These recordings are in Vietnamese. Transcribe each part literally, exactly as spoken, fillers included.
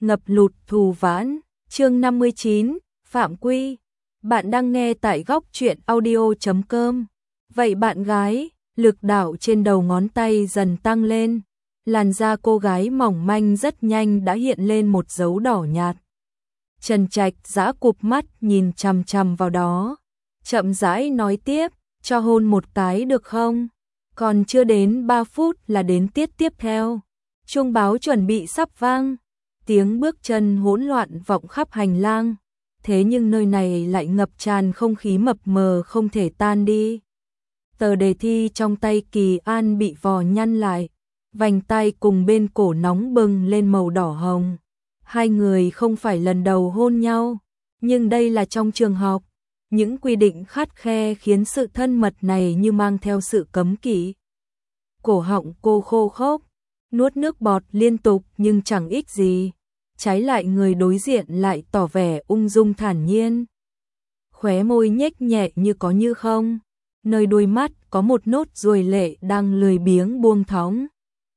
ngập lụt thù vãn, chương năm mươi chín, Phạm Quy. Bạn đang nghe tại góc truyện audio chấm com. Vậy bạn gái, lực đạo trên đầu ngón tay dần tăng lên. Làn da cô gái mỏng manh rất nhanh đã hiện lên một dấu đỏ nhạt. Trần Trạch giã cụp mắt nhìn chằm chằm vào đó. Chậm rãi nói tiếp, cho hôn một cái được không? Còn chưa đến ba phút là đến tiết tiếp theo. Chuông báo chuẩn bị sắp vang. Tiếng bước chân hỗn loạn vọng khắp hành lang. Thế nhưng nơi này lại ngập tràn không khí mập mờ không thể tan đi. Tờ đề thi trong tay Kỳ An bị vò nhăn lại. Vành tay cùng bên cổ nóng bừng lên màu đỏ hồng. Hai người không phải lần đầu hôn nhau. Nhưng đây là trong trường học. Những quy định khắt khe khiến sự thân mật này như mang theo sự cấm kỵ. Cổ họng cô khô khốc, nuốt nước bọt liên tục nhưng chẳng ích gì. Trái lại người đối diện lại tỏ vẻ ung dung thản nhiên. Khóe môi nhếch nhẹ như có như không. Nơi đuôi mắt có một nốt ruồi lệ đang lười biếng buông thõng.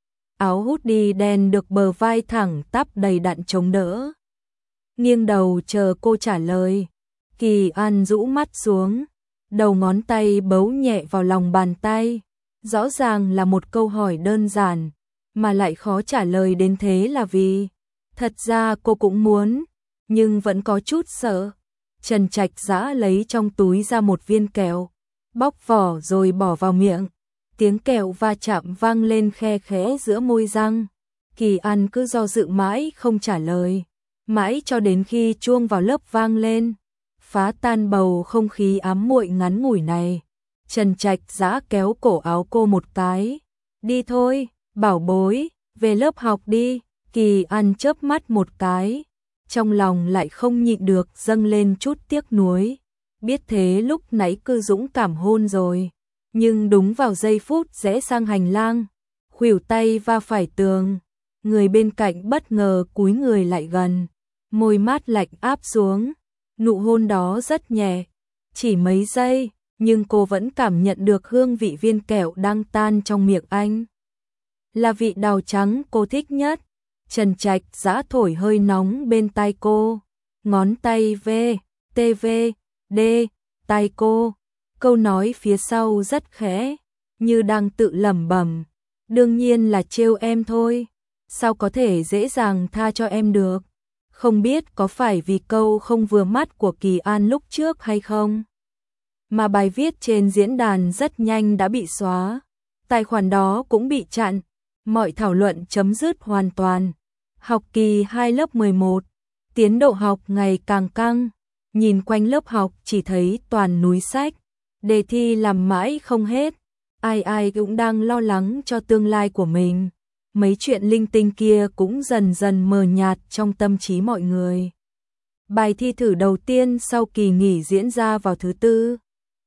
Áo hoodie đen được bờ vai thẳng tắp đầy đặn chống đỡ. Nghiêng đầu chờ cô trả lời. Kỳ An rũ mắt xuống, đầu ngón tay bấu nhẹ vào lòng bàn tay. Rõ ràng là một câu hỏi đơn giản, mà lại khó trả lời đến thế là vì, thật ra cô cũng muốn, nhưng vẫn có chút sợ. Trần Trạch giã lấy trong túi ra một viên kẹo, bóc vỏ rồi bỏ vào miệng. Tiếng kẹo va chạm vang lên khe khẽ giữa môi răng. Kỳ An cứ do dự mãi không trả lời, mãi cho đến khi chuông vào lớp vang lên. Phá tan bầu không khí ám muội ngắn ngủi này. Trần Trạch giã kéo cổ áo cô một cái. Đi thôi, bảo bối, về lớp học đi. Kỳ An chớp mắt một cái. Trong lòng lại không nhịn được dâng lên chút tiếc nuối. Biết thế lúc nãy cứ dũng cảm hôn rồi. Nhưng đúng vào giây phút rẽ sang hành lang. Khuỷu tay va phải tường. Người bên cạnh bất ngờ cúi người lại gần. Môi mát lạnh áp xuống. Nụ hôn đó rất nhẹ, chỉ mấy giây, nhưng cô vẫn cảm nhận được hương vị viên kẹo đang tan trong miệng anh. Là vị đào trắng cô thích nhất. Trần Trạch giã thổi hơi nóng bên tai cô, ngón tay V, T V, D, tai cô. Câu nói phía sau rất khẽ, như đang tự lẩm bẩm. Đương nhiên là trêu em thôi, sao có thể dễ dàng tha cho em được. Không biết có phải vì câu không vừa mắt của Kỳ An lúc trước hay không, mà bài viết trên diễn đàn rất nhanh đã bị xóa. Tài khoản đó cũng bị chặn, mọi thảo luận chấm dứt hoàn toàn. Học kỳ hai lớp mười một, tiến độ học ngày càng căng. Nhìn quanh lớp học chỉ thấy toàn núi sách, đề thi làm mãi không hết. Ai ai cũng đang lo lắng cho tương lai của mình. Mấy chuyện linh tinh kia cũng dần dần mờ nhạt trong tâm trí mọi người. Bài thi thử đầu tiên sau kỳ nghỉ diễn ra vào thứ tư.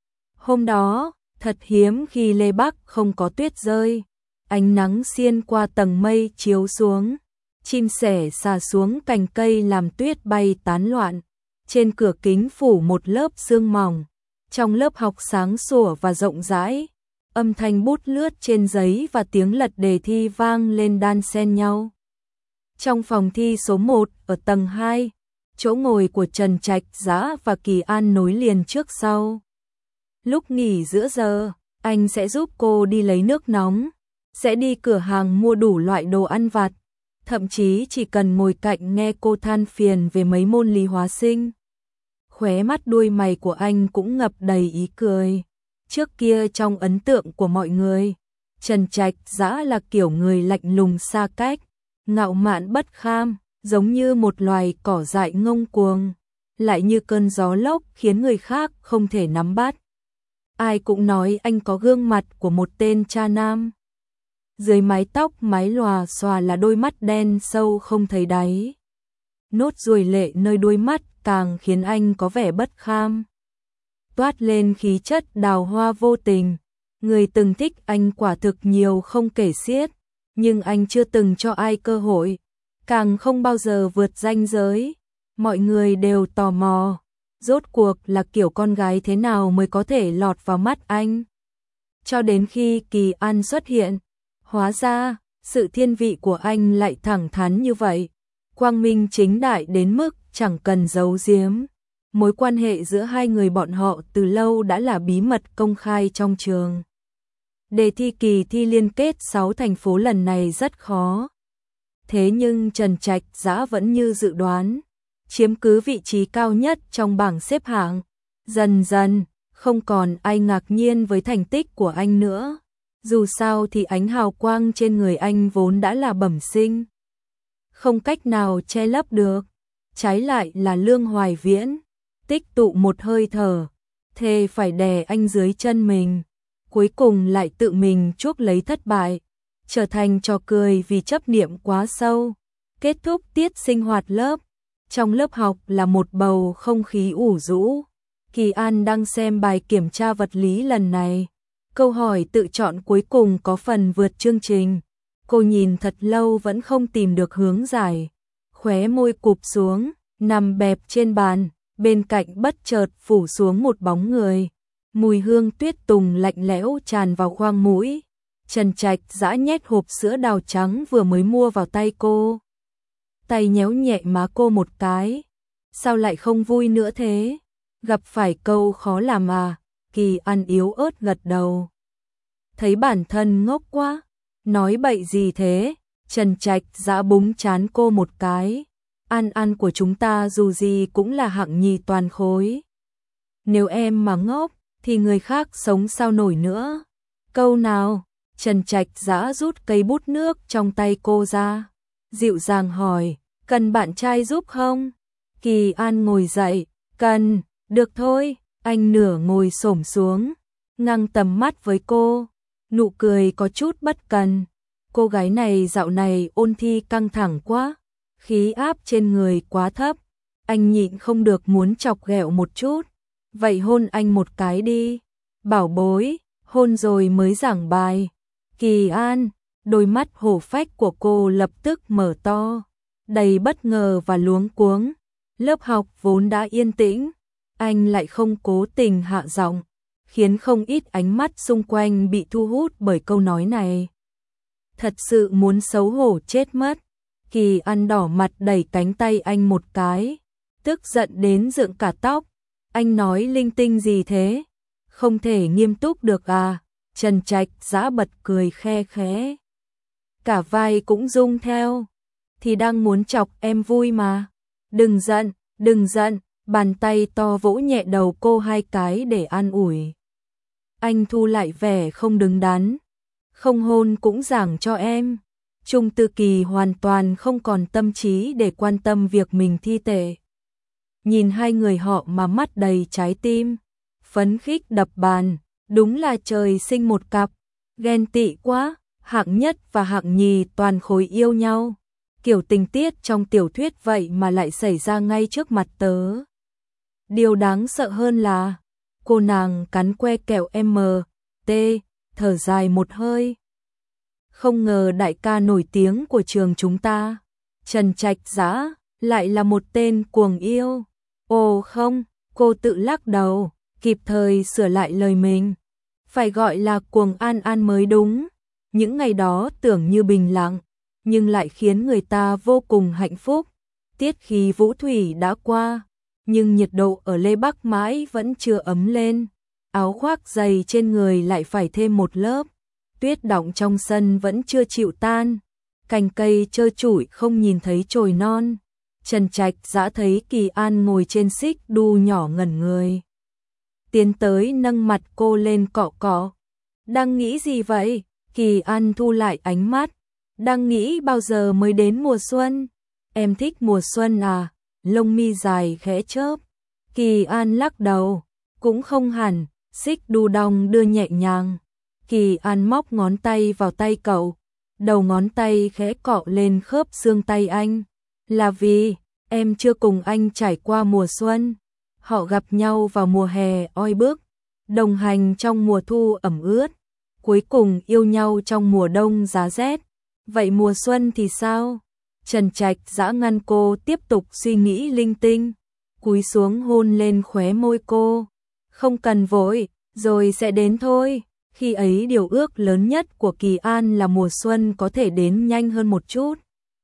Hôm đó, thật hiếm khi Lê Bắc không có tuyết rơi. Ánh nắng xiên qua tầng mây chiếu xuống. Chim sẻ xà xuống cành cây làm tuyết bay tán loạn. Trên cửa kính phủ một lớp sương mỏng. Trong lớp học sáng sủa và rộng rãi. Âm thanh bút lướt trên giấy và tiếng lật đề thi vang lên đan xen nhau. Trong phòng thi số một ở tầng hai, chỗ ngồi của Trần Trạch giã và Kỳ An nối liền trước sau. Lúc nghỉ giữa giờ, anh sẽ giúp cô đi lấy nước nóng, sẽ đi cửa hàng mua đủ loại đồ ăn vặt, thậm chí chỉ cần ngồi cạnh nghe cô than phiền về mấy môn lý hóa sinh. Khóe mắt đuôi mày của anh cũng ngập đầy ý cười. Trước kia trong ấn tượng của mọi người, Trần Trạch giã là kiểu người lạnh lùng xa cách, ngạo mạn bất kham, giống như một loài cỏ dại ngông cuồng, lại như cơn gió lốc khiến người khác không thể nắm bắt. Ai cũng nói anh có gương mặt của một tên cha nam. Dưới mái tóc mái lòa xòa là đôi mắt đen sâu không thấy đáy. Nốt ruồi lệ nơi đuôi mắt càng khiến anh có vẻ bất kham. Toát lên khí chất đào hoa vô tình. Người từng thích anh quả thực nhiều không kể xiết, nhưng anh chưa từng cho ai cơ hội, càng không bao giờ vượt ranh giới. Mọi người đều tò mò, rốt cuộc là kiểu con gái thế nào mới có thể lọt vào mắt anh. Cho đến khi Kỳ An xuất hiện, hóa ra, sự thiên vị của anh lại thẳng thắn như vậy. quang minh chính đại đến mức chẳng cần giấu giếm. Mối quan hệ giữa hai người bọn họ từ lâu đã là bí mật công khai trong trường. Đề thi kỳ thi liên kết sáu thành phố lần này rất khó. Thế nhưng Trần Trạch Dã vẫn như dự đoán, chiếm cứ vị trí cao nhất trong bảng xếp hạng. Dần dần, không còn ai ngạc nhiên với thành tích của anh nữa. Dù sao thì ánh hào quang trên người anh vốn đã là bẩm sinh, không cách nào che lấp được. Trái lại là Lương Hoài Viễn, tích tụ một hơi thở, thề phải đè anh dưới chân mình. Cuối cùng lại tự mình chuốc lấy thất bại, trở thành trò cười vì chấp niệm quá sâu. Kết thúc tiết sinh hoạt lớp, trong lớp học là một bầu không khí ủ rũ. Kỳ An đang xem bài kiểm tra vật lý lần này. Câu hỏi tự chọn cuối cùng có phần vượt chương trình. Cô nhìn thật lâu vẫn không tìm được hướng giải. Khóe môi cụp xuống, nằm bẹp trên bàn, bên cạnh bất chợt phủ xuống một bóng người. Mùi hương tuyết tùng lạnh lẽo tràn vào khoang mũi. Trần Trạch Dã nhét hộp sữa đào trắng vừa mới mua vào tay cô. Tay nhéo nhẹ má cô một cái. Sao lại không vui nữa thế? Gặp phải câu khó làm à? Kỳ An yếu ớt gật đầu. Thấy bản thân ngốc quá. Nói bậy gì thế? Trần Trạch Dã búng trán cô một cái. An An của chúng ta dù gì cũng là hạng nhì toàn khối. Nếu em mà ngốc, thì người khác sống sao nổi nữa. Câu nào? Trần Trạch Dã rút cây bút nước trong tay cô ra. Dịu dàng hỏi, cần bạn trai giúp không? Kỳ An ngồi dậy, cần, được thôi. Anh nửa ngồi xổm xuống, ngang tầm mắt với cô. Nụ cười có chút bất cần. Cô gái này dạo này ôn thi căng thẳng quá, khí áp trên người quá thấp. Anh nhịn không được muốn chọc ghẹo một chút. Vậy hôn anh một cái đi. Bảo bối, hôn rồi mới giảng bài. Kỳ An, đôi mắt hổ phách của cô lập tức mở to, đầy bất ngờ và luống cuống. Lớp học vốn đã yên tĩnh, anh lại không cố tình hạ giọng, khiến không ít ánh mắt xung quanh bị thu hút bởi câu nói này. Thật sự muốn xấu hổ chết mất. Kỳ An đỏ mặt đẩy cánh tay anh một cái, tức giận đến dựng cả tóc. Anh nói linh tinh gì thế? Không thể nghiêm túc được à? Trần Trạch Dã bật cười khe khẽ. Cả vai cũng rung theo. Thì đang muốn chọc em vui mà. Đừng giận, đừng giận. Bàn tay to vỗ nhẹ đầu cô hai cái để an ủi. Anh thu lại vẻ không đứng đắn. Không hôn cũng giảng cho em. Trung Tư Kỳ hoàn toàn không còn tâm trí để quan tâm việc mình thi tệ. Nhìn hai người họ mà mắt đầy trái tim, phấn khích đập bàn. Đúng là trời sinh một cặp, ghen tị quá, hạng nhất và hạng nhì toàn khối yêu nhau. Kiểu tình tiết trong tiểu thuyết vậy mà lại xảy ra ngay trước mặt tớ. Điều đáng sợ hơn là, cô nàng cắn que kẹo em tê, thở dài một hơi. Không ngờ đại ca nổi tiếng của trường chúng ta, Trần Trạch Dã, lại là một tên cuồng yêu. Ồ không, cô tự lắc đầu, kịp thời sửa lại lời mình. Phải gọi là cuồng An An mới đúng. Những ngày đó tưởng như bình lặng, nhưng lại khiến người ta vô cùng hạnh phúc. Tiết khí vũ thủy đã qua, nhưng nhiệt độ ở Lê Bắc mãi vẫn chưa ấm lên. Áo khoác dày trên người lại phải thêm một lớp. Tuyết đọng trong sân vẫn chưa chịu tan. Cành cây trơ trụi không nhìn thấy chồi non. Trần Trạch Dã thấy Kỳ An ngồi trên xích đu nhỏ ngẩn người. Tiến tới nâng mặt cô lên cọ cọ. Đang nghĩ gì vậy? Kỳ An thu lại ánh mắt. Đang nghĩ bao giờ mới đến mùa xuân? Em thích mùa xuân à? Lông mi dài khẽ chớp. Kỳ An lắc đầu. Cũng không hẳn. Xích đu đong đưa nhẹ nhàng. Kỳ An móc ngón tay vào tay cậu. Đầu ngón tay khẽ cọ lên khớp xương tay anh. Là vì em chưa cùng anh trải qua mùa xuân. Họ gặp nhau vào mùa hè oi bức, đồng hành trong mùa thu ẩm ướt, cuối cùng yêu nhau trong mùa đông giá rét. Vậy mùa xuân thì sao? Trần Trạch Dã ngăn cô tiếp tục suy nghĩ linh tinh, cúi xuống hôn lên khóe môi cô. Không cần vội, rồi sẽ đến thôi. Khi ấy điều ước lớn nhất của Kỳ An là mùa xuân có thể đến nhanh hơn một chút.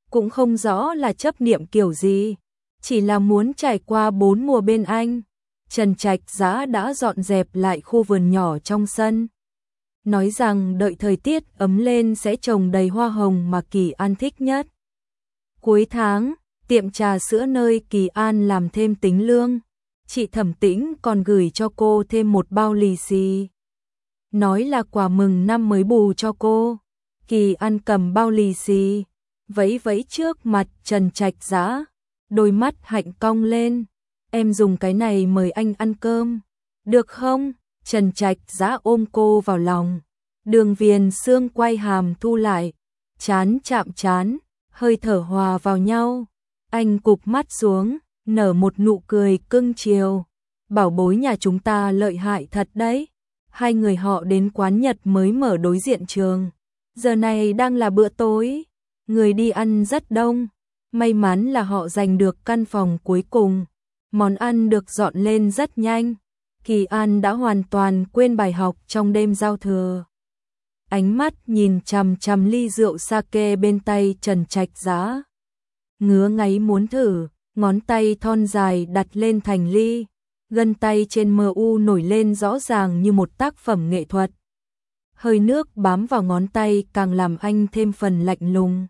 cũng không rõ là chấp niệm kiểu gì, chỉ là muốn trải qua bốn mùa bên anh. Trần Trạch Dã đã dọn dẹp lại khu vườn nhỏ trong sân, nói rằng đợi thời tiết ấm lên sẽ trồng đầy hoa hồng mà Kỳ An thích nhất. Cuối tháng, tiệm trà sữa nơi Kỳ An làm thêm tính lương, chị Thẩm Tĩnh còn gửi cho cô thêm một bao lì xì, nói là quà mừng năm mới bù cho cô. Kỳ An cầm bao lì xì, vẫy vẫy trước mặt Trần Trạch Dã, đôi mắt hạnh cong lên. Em dùng cái này mời anh ăn cơm, được không? Trần Trạch Dã ôm cô vào lòng, Đường Viền Xương quay hàm thu lại, chán chạm chán, hơi thở hòa vào nhau. Anh cụp mắt xuống, nở một nụ cười cưng chiều. Bảo bối nhà chúng ta lợi hại thật đấy. Hai người họ đến quán Nhật mới mở đối diện trường. Giờ này đang là bữa tối, người đi ăn rất đông. May mắn là họ giành được căn phòng cuối cùng. Món ăn được dọn lên rất nhanh. Kỳ An đã hoàn toàn quên bài học trong đêm giao thừa. Ánh mắt nhìn chằm chằm ly rượu sake bên tay Trần Trạch Dã. Ngứa ngáy muốn thử, ngón tay thon dài đặt lên thành ly. Gân tay trên mờ u nổi lên rõ ràng như một tác phẩm nghệ thuật. Hơi nước bám vào ngón tay càng làm anh thêm phần lạnh lùng.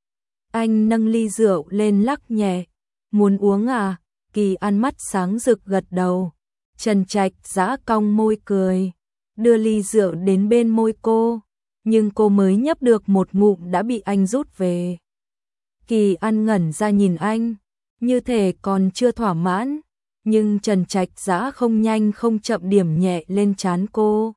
Anh nâng ly rượu lên lắc nhẹ. Muốn uống à? Kỳ An mắt sáng rực gật đầu. Trần Trạch Dã cong môi cười, đưa ly rượu đến bên môi cô, nhưng cô mới nhấp được một ngụm đã bị anh rút về. Kỳ An ngẩn ra nhìn anh, như thể còn chưa thỏa mãn, nhưng Trần Trạch Dã không nhanh không chậm điểm nhẹ lên trán cô.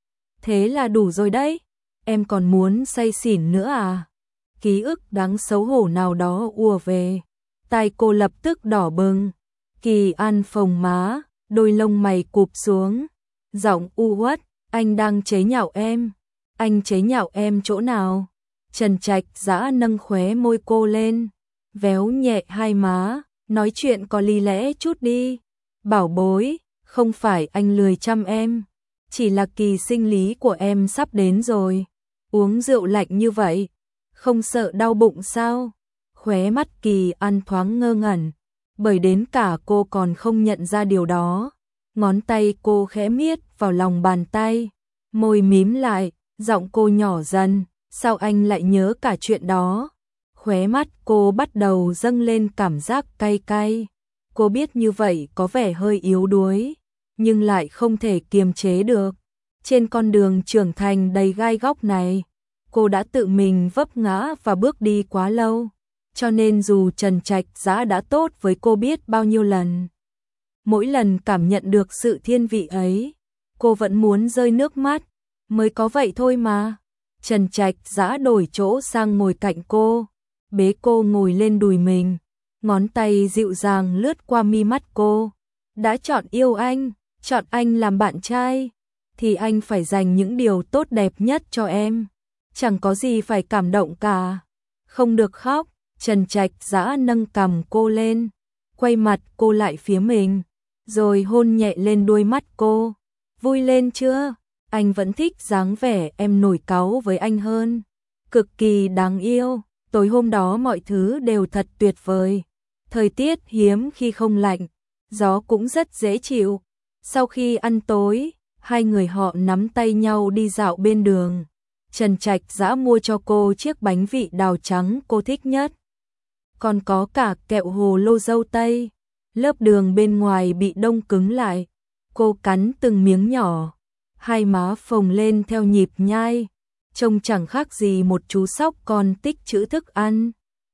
Thế là đủ rồi đấy, em còn muốn say xỉn nữa à? Ký ức đáng xấu hổ nào đó ùa về, tai cô lập tức đỏ bừng. Kỳ An phồng má, đôi lông mày cụp xuống, giọng u uất, anh đang chế nhạo em. Anh chế nhạo em chỗ nào? Trần Trạch Dã nâng khóe môi cô lên, véo nhẹ hai má, nói chuyện có lý lẽ chút đi. Bảo bối, không phải anh lười chăm em, chỉ là kỳ sinh lý của em sắp đến rồi. Uống rượu lạnh như vậy, không sợ đau bụng sao? Khóe mắt Kỳ An thoáng ngơ ngẩn, bởi đến cả cô còn không nhận ra điều đó. Ngón tay cô khẽ miết vào lòng bàn tay, môi mím lại, giọng cô nhỏ dần, sao anh lại nhớ cả chuyện đó? Khóe mắt cô bắt đầu dâng lên cảm giác cay cay. Cô biết như vậy có vẻ hơi yếu đuối, nhưng lại không thể kiềm chế được. Trên con đường trưởng thành đầy gai góc này, cô đã tự mình vấp ngã và bước đi quá lâu. Cho nên dù Trần Trạch Dã đã tốt với cô biết bao nhiêu lần, mỗi lần cảm nhận được sự thiên vị ấy, cô vẫn muốn rơi nước mắt, mới có vậy thôi mà. Trần Trạch Dã đổi chỗ sang ngồi cạnh cô, bế cô ngồi lên đùi mình, ngón tay dịu dàng lướt qua mi mắt cô. Đã chọn yêu anh, chọn anh làm bạn trai, thì anh phải dành những điều tốt đẹp nhất cho em. Chẳng có gì phải cảm động cả. Không được khóc. Trần Trạch Dã nâng cằm cô lên, quay mặt cô lại phía mình, rồi hôn nhẹ lên đôi mắt cô. Vui lên chưa? Anh vẫn thích dáng vẻ em nổi cáu với anh hơn. Cực kỳ đáng yêu. Tối hôm đó mọi thứ đều thật tuyệt vời. Thời tiết hiếm khi không lạnh, gió cũng rất dễ chịu. Sau khi ăn tối, hai người họ nắm tay nhau đi dạo bên đường. Trần Trạch Dã mua cho cô chiếc bánh vị đào trắng cô thích nhất. Còn có cả kẹo hồ lô dâu tây. Lớp đường bên ngoài bị đông cứng lại. Cô cắn từng miếng nhỏ, hai má phồng lên theo nhịp nhai, trông chẳng khác gì một chú sóc con tích trữ thức ăn.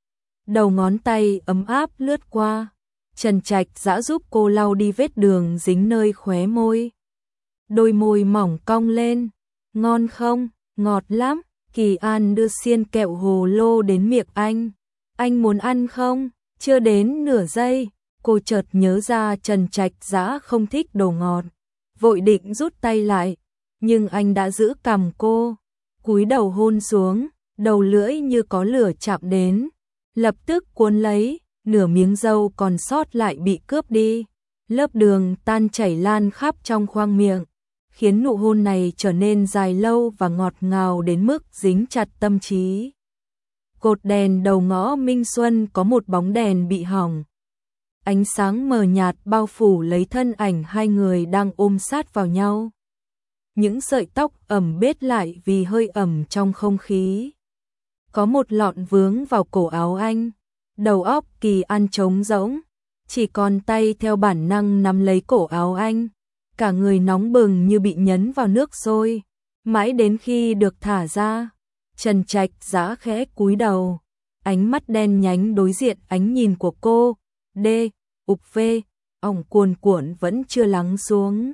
Đầu ngón tay ấm áp lướt qua, Trần Trạch Dã giúp cô lau đi vết đường dính nơi khóe môi. Đôi môi mỏng cong lên. Ngon không? Ngọt lắm. Kỳ An đưa xiên kẹo hồ lô đến miệng anh. Anh muốn ăn không? Chưa đến nửa giây, cô chợt nhớ ra Trần Trạch Dã không thích đồ ngọt, vội định rút tay lại, nhưng anh đã giữ cằm cô, cúi đầu hôn xuống, đầu lưỡi như có lửa chạm đến, lập tức cuốn lấy, nửa miếng dâu còn sót lại bị cướp đi. Lớp đường tan chảy lan khắp trong khoang miệng, khiến nụ hôn này trở nên dài lâu và ngọt ngào đến mức dính chặt tâm trí. Cột đèn đầu ngõ Minh Xuân có một bóng đèn bị hỏng. Ánh sáng mờ nhạt bao phủ lấy thân ảnh hai người đang ôm sát vào nhau. Những sợi tóc ẩm bết lại vì hơi ẩm trong không khí. Có một lọn vướng vào cổ áo anh. Đầu óc Kỳ An trống rỗng, chỉ còn tay theo bản năng nắm lấy cổ áo anh. Cả người nóng bừng như bị nhấn vào nước sôi. Mãi đến khi được thả ra, Trần Trạch Dã khẽ cúi đầu. Ánh mắt đen nhánh đối diện ánh nhìn của cô. D, ục vê, ỏng cuồn cuộn vẫn chưa lắng xuống.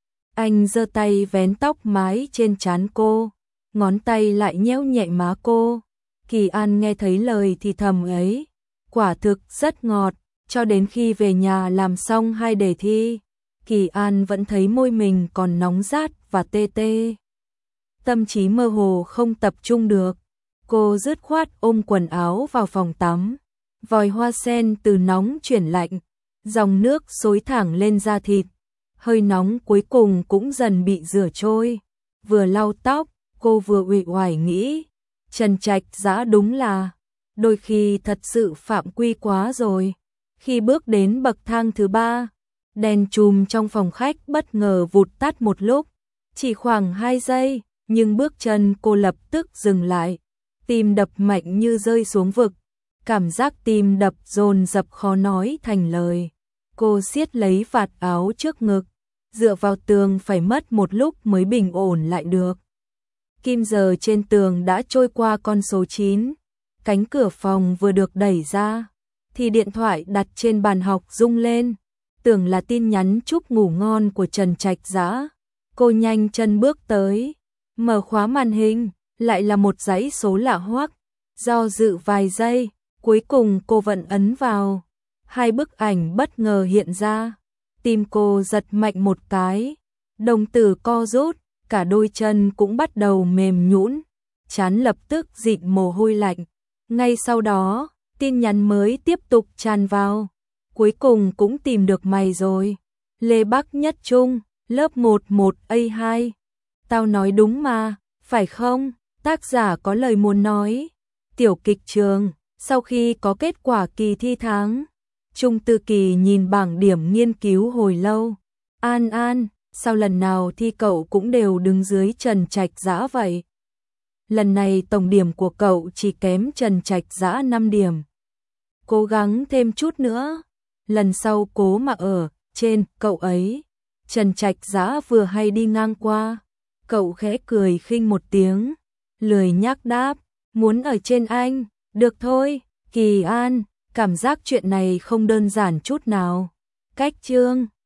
Anh giơ tay vén tóc mái trên trán cô, ngón tay lại nhéo nhẹ má cô. Kỳ An nghe thấy lời thì thầm ấy, quả thực rất ngọt, cho đến khi về nhà làm xong hai đề thi, Kỳ An vẫn thấy môi mình còn nóng rát và tê tê. Tâm trí mơ hồ không tập trung được, cô dứt khoát ôm quần áo vào phòng tắm. Vòi hoa sen từ nóng chuyển lạnh, dòng nước xối thẳng lên da thịt. Hơi nóng cuối cùng cũng dần bị rửa trôi. Vừa lau tóc, cô vừa uể oải nghĩ, Trần Trạch Dã đúng là đôi khi thật sự phạm quy quá rồi. Khi bước đến bậc thang thứ ba, đèn chùm trong phòng khách bất ngờ vụt tắt một lúc, chỉ khoảng hai giây, nhưng bước chân cô lập tức dừng lại, tim đập mạnh như rơi xuống vực. Cảm giác tim đập dồn dập khó nói thành lời. Cô siết lấy vạt áo trước ngực, dựa vào tường phải mất một lúc mới bình ổn lại được. Kim giờ trên tường đã trôi qua con số chín. Cánh cửa phòng vừa được đẩy ra, thì điện thoại đặt trên bàn học rung lên. Tưởng là tin nhắn chúc ngủ ngon của Trần Trạch Dã. Cô nhanh chân bước tới, mở khóa màn hình, lại là một dãy số lạ hoắc. Do dự vài giây, cuối cùng cô vẫn ấn vào. Hai bức ảnh bất ngờ hiện ra. Tim cô giật mạnh một cái, đồng tử co rút, cả đôi chân cũng bắt đầu mềm nhũn, trán lập tức dịn mồ hôi lạnh. Ngay sau đó, tin nhắn mới tiếp tục tràn vào. Cuối cùng cũng tìm được mày rồi. Lê Bắc Nhất Trung, lớp một một A hai. Tao nói đúng mà, phải không? Tác giả có lời muốn nói. Tiểu kịch trường, sau khi có kết quả kỳ thi tháng, Trung Tư Kỳ nhìn bảng điểm nghiên cứu hồi lâu. An An, sao lần nào thi cậu cũng đều đứng dưới Trần Trạch Dã vậy? Lần này tổng điểm của cậu chỉ kém Trần Trạch Dã năm điểm. Cố gắng thêm chút nữa, lần sau cố mà ở trên cậu ấy. Trần Trạch Dã vừa hay đi ngang qua, cậu khẽ cười khinh một tiếng, lười nhắc đáp, muốn ở trên anh, được thôi. Kỳ An, cảm giác chuyện này không đơn giản chút nào. Cách chương